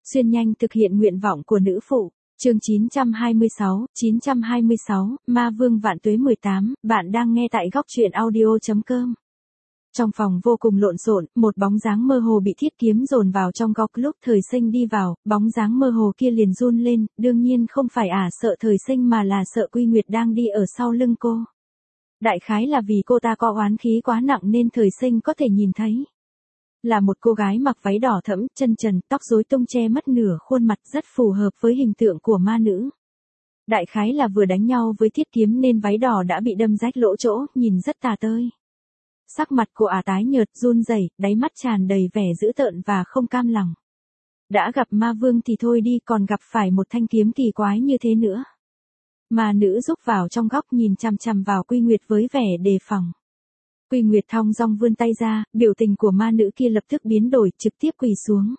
Xuyên nhanh thực hiện nguyện vọng của nữ phụ. Chương 926, Ma Vương Vạn Tuế 18, bạn đang nghe tại góc truyện audio.com. Trong phòng vô cùng lộn xộn, một bóng dáng mơ hồ bị thiết kiếm dồn vào trong góc. Lúc Thời Sinh đi vào, bóng dáng mơ hồ kia liền run lên, đương nhiên không phải sợ Thời Sinh mà là sợ Quy Nguyệt đang đi ở sau lưng cô. Đại khái là vì cô ta có oán khí quá nặng nên Thời Sinh có thể nhìn thấy. Là một cô gái mặc váy đỏ thẫm, chân trần, tóc rối tung che mất nửa khuôn mặt, rất phù hợp với hình tượng của ma nữ. Đại khái là vừa đánh nhau với thiết kiếm nên váy đỏ đã bị đâm rách lỗ chỗ, nhìn rất tà tơi. Sắc mặt của tái nhợt, run rẩy, đáy mắt tràn đầy vẻ dữ tợn và không cam lòng. Đã gặp ma vương thì thôi đi, còn gặp phải một thanh kiếm kỳ quái như thế nữa. Ma nữ rúc vào trong góc nhìn chằm chằm vào Quy Nguyệt với vẻ đề phòng. Quy Nguyệt thong dong vươn tay ra, biểu tình của ma nữ kia lập tức biến đổi, trực tiếp quỳ xuống.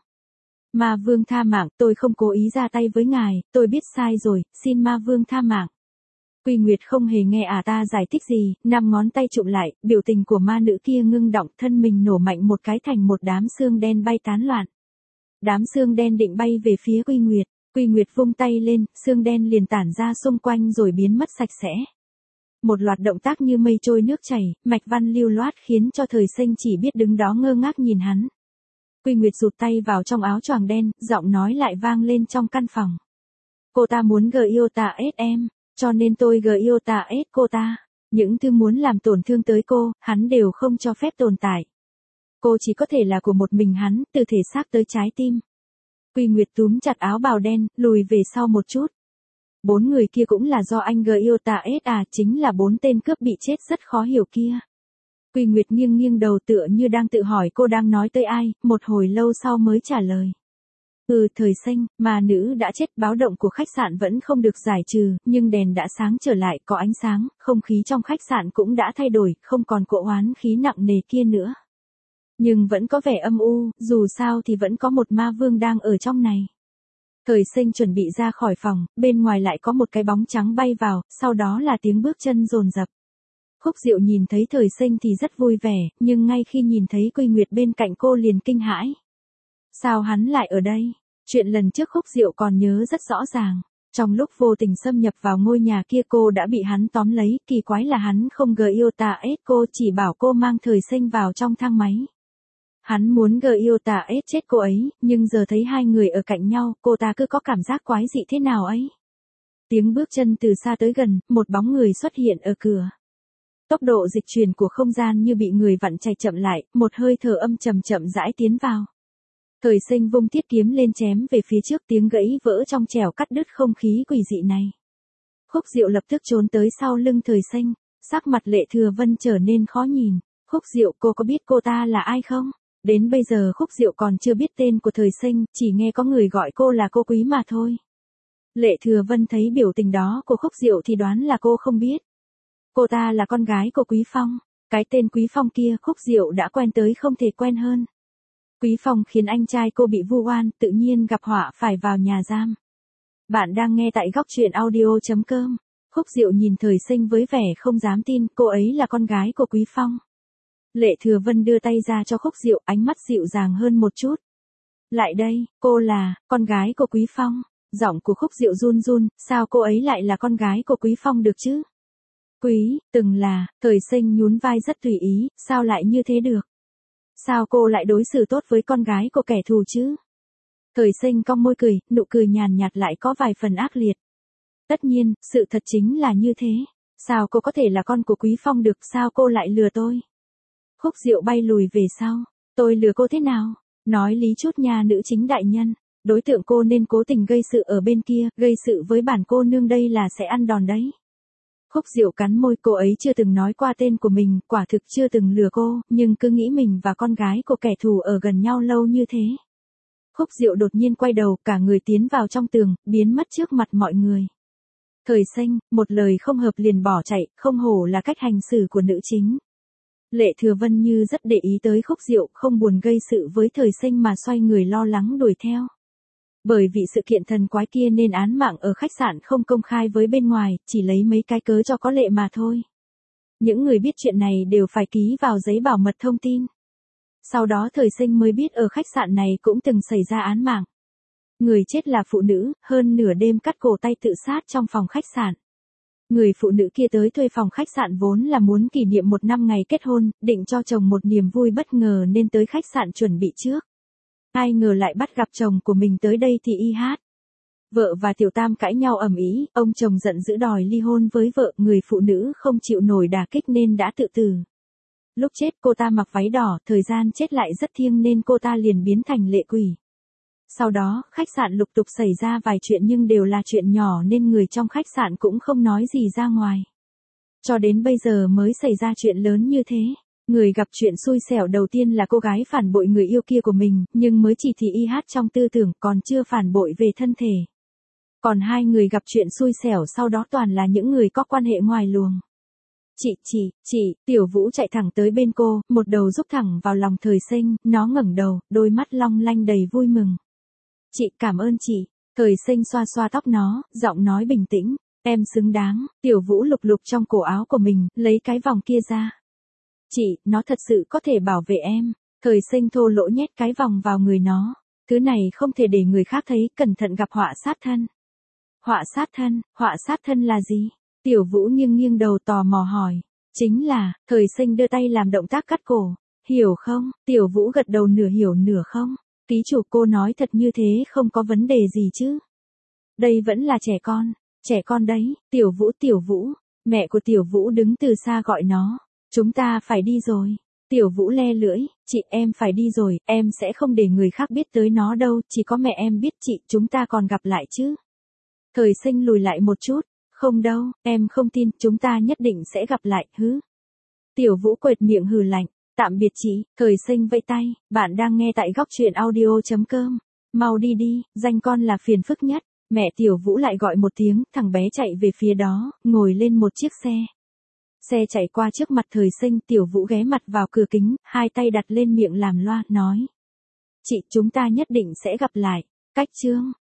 Ma vương tha mạng, tôi không cố ý ra tay với ngài, tôi biết sai rồi, xin ma vương tha mạng. Quy Nguyệt không hề nghe ta giải thích gì, 5 ngón tay chụm lại, biểu tình của ma nữ kia ngưng động, thân mình nổ mạnh một cái thành một đám xương đen bay tán loạn. Đám xương đen định bay về phía Quy Nguyệt vung tay lên, xương đen liền tản ra xung quanh rồi biến mất sạch sẽ. Một loạt động tác như mây trôi nước chảy, mạch văn lưu loát khiến cho Thời Sinh chỉ biết đứng đó ngơ ngác nhìn hắn. Quy Nguyệt rụt tay vào trong áo choàng đen, giọng nói lại vang lên trong căn phòng. Cô ta muốn GIOTA-S em, cho nên tôi GIOTA-S cô ta. Những thứ muốn làm tổn thương tới cô, hắn đều không cho phép tồn tại. Cô chỉ có thể là của một mình hắn, từ thể xác tới trái tim. Quy Nguyệt túm chặt áo bào đen, lùi về sau một chút. 4 người kia cũng là do anh GIOTA-S chính là 4 tên cướp bị chết rất khó hiểu kia. Quy Nguyệt nghiêng đầu tựa như đang tự hỏi cô đang nói tới ai, một hồi lâu sau mới trả lời. Thời Sinh, ma nữ đã chết, báo động của khách sạn vẫn không được giải trừ, nhưng đèn đã sáng trở lại, có ánh sáng, không khí trong khách sạn cũng đã thay đổi, không còn cỗ oán khí nặng nề kia nữa. Nhưng vẫn có vẻ âm u, dù sao thì vẫn có một ma vương đang ở trong này. Thời Sinh chuẩn bị ra khỏi phòng, bên ngoài lại có một cái bóng trắng bay vào, sau đó là tiếng bước chân dồn dập. Khúc Diệu nhìn thấy Thời Sinh thì rất vui vẻ, nhưng ngay khi nhìn thấy Quy Nguyệt bên cạnh cô liền kinh hãi. Sao hắn lại ở đây? Chuyện lần trước Khúc Diệu còn nhớ rất rõ ràng. Trong lúc vô tình xâm nhập vào ngôi nhà kia cô đã bị hắn tóm lấy, kỳ quái là hắn không GIOTA-S cô, chỉ bảo cô mang Thời Sinh vào trong thang máy. Hắn muốn GIOTA-S chết cô ấy, nhưng giờ thấy hai người ở cạnh nhau, cô ta cứ có cảm giác quái dị thế nào ấy. Tiếng bước chân từ xa tới gần, một bóng người xuất hiện ở cửa. Tốc độ dịch chuyển của không gian như bị người vặn chạy chậm lại, một hơi thở âm trầm chậm rãi tiến vào. Thời Sinh vung thiết kiếm lên chém về phía trước, tiếng gãy vỡ trong trẻo cắt đứt không khí quỷ dị này. Khúc Diệu lập tức trốn tới sau lưng Thời Sinh, sắc mặt Lệ Thừa Vân trở nên khó nhìn. Khúc Diệu, cô có biết cô ta là ai không? Đến bây giờ Khúc Diệu còn chưa biết tên của Thời Sinh, chỉ nghe có người gọi cô là cô Quý mà thôi. Lệ Thừa Vân thấy biểu tình đó của Khúc Diệu thì đoán là cô không biết. Cô ta là con gái của Quý Phong. Cái tên Quý Phong kia Khúc Diệu đã quen tới không thể quen hơn. Quý Phong khiến anh trai cô bị vu oan, tự nhiên gặp họa phải vào nhà giam. Bạn đang nghe tại góc truyện audio.com. Khúc Diệu nhìn Thời Sinh với vẻ không dám tin, cô ấy là con gái của Quý Phong. Lệ Thừa Vân đưa tay ra cho Khúc Diệu, ánh mắt dịu dàng hơn một chút. Lại đây, cô là con gái của Quý Phong. Giọng của Khúc Diệu run run, sao cô ấy lại là con gái của Quý Phong được chứ? Từng là, Thời Sinh nhún vai rất tùy ý, sao lại như thế được? Sao cô lại đối xử tốt với con gái của kẻ thù chứ? Thời Sinh cong môi cười, nụ cười nhàn nhạt lại có vài phần ác liệt. Tất nhiên, sự thật chính là như thế. Sao cô có thể là con của Quý Phong được, sao cô lại lừa tôi? Khúc Diệu bay lùi về sau. Tôi lừa cô thế nào? Nói lý chút nha nữ chính đại nhân. Đối tượng cô nên cố tình gây sự ở bên kia, gây sự với bản cô nương đây là sẽ ăn đòn đấy. Khúc Diệu cắn môi, cô ấy chưa từng nói qua tên của mình, quả thực chưa từng lừa cô, nhưng cứ nghĩ mình và con gái của kẻ thù ở gần nhau lâu như thế. Khúc Diệu đột nhiên quay đầu, cả người tiến vào trong tường, biến mất trước mặt mọi người. Thời Sinh, một lời không hợp liền bỏ chạy, không hổ là cách hành xử của nữ chính. Lệ Thừa Vân như rất để ý tới Khúc Diệu, không buồn gây sự với Thời Sinh mà xoay người lo lắng đuổi theo. Bởi vì sự kiện thần quái kia nên án mạng ở khách sạn không công khai với bên ngoài, chỉ lấy mấy cái cớ cho có lệ mà thôi. Những người biết chuyện này đều phải ký vào giấy bảo mật thông tin. Sau đó Thời Sinh mới biết ở khách sạn này cũng từng xảy ra án mạng. Người chết là phụ nữ, hơn nửa đêm cắt cổ tay tự sát trong phòng khách sạn. Người phụ nữ kia tới thuê phòng khách sạn vốn là muốn kỷ niệm 1 năm ngày kết hôn, định cho chồng một niềm vui bất ngờ nên tới khách sạn chuẩn bị trước. Ai ngờ lại bắt gặp chồng của mình tới đây thì y hát. Vợ và Tiểu Tam cãi nhau ầm ĩ, ông chồng giận dữ đòi ly hôn với vợ, người phụ nữ không chịu nổi đả kích nên đã tự tử. Lúc chết cô ta mặc váy đỏ, thời gian chết lại rất thiêng nên cô ta liền biến thành lệ quỷ. Sau đó, khách sạn lục tục xảy ra vài chuyện nhưng đều là chuyện nhỏ nên người trong khách sạn cũng không nói gì ra ngoài. Cho đến bây giờ mới xảy ra chuyện lớn như thế. Người gặp chuyện xui xẻo đầu tiên là cô gái phản bội người yêu kia của mình, nhưng mới chỉ thì y hát trong tư tưởng, còn chưa phản bội về thân thể. Còn 2 người gặp chuyện xui xẻo sau đó toàn là những người có quan hệ ngoài luồng. Chị, Tiểu Vũ chạy thẳng tới bên cô, một đầu rúc thẳng vào lòng Thời Sinh, nó ngẩng đầu, đôi mắt long lanh đầy vui mừng. Chị, cảm ơn chị. Thời Sinh xoa xoa tóc nó, giọng nói bình tĩnh, em xứng đáng. Tiểu Vũ lục lục trong cổ áo của mình, lấy cái vòng kia ra. Chị, nó thật sự có thể bảo vệ em. Thời Sinh thô lỗ nhét cái vòng vào người nó. Thứ này không thể để người khác thấy, cẩn thận gặp họa sát thân. Họa sát thân là gì? Tiểu Vũ nghiêng đầu tò mò hỏi. Chính là, Thời Sinh đưa tay làm động tác cắt cổ. Hiểu không? Tiểu Vũ gật đầu nửa hiểu nửa không. Ký chủ, cô nói thật như thế không có vấn đề gì chứ? Đây vẫn là trẻ con đấy. Tiểu Vũ. Mẹ của Tiểu Vũ đứng từ xa gọi nó. Chúng ta phải đi rồi. Tiểu Vũ le lưỡi, chị, em phải đi rồi, em sẽ không để người khác biết tới nó đâu, chỉ có mẹ em biết. Chị, chúng ta còn gặp lại chứ? Thời Sinh lùi lại một chút. Không đâu, em không tin, chúng ta nhất định sẽ gặp lại, hứ. Tiểu Vũ quệt miệng hừ lạnh. Tạm biệt chị. Thời Sinh vẫy tay, bạn đang nghe tại góc truyện audio.com. Mau đi đi, danh con là phiền phức nhất. Mẹ Tiểu Vũ lại gọi một tiếng, thằng bé chạy về phía đó, ngồi lên một chiếc xe. Xe chạy qua trước mặt Thời Sinh, Tiểu Vũ ghé mặt vào cửa kính, 2 tay đặt lên miệng làm loa, nói. Chị, chúng ta nhất định sẽ gặp lại. Cách chương.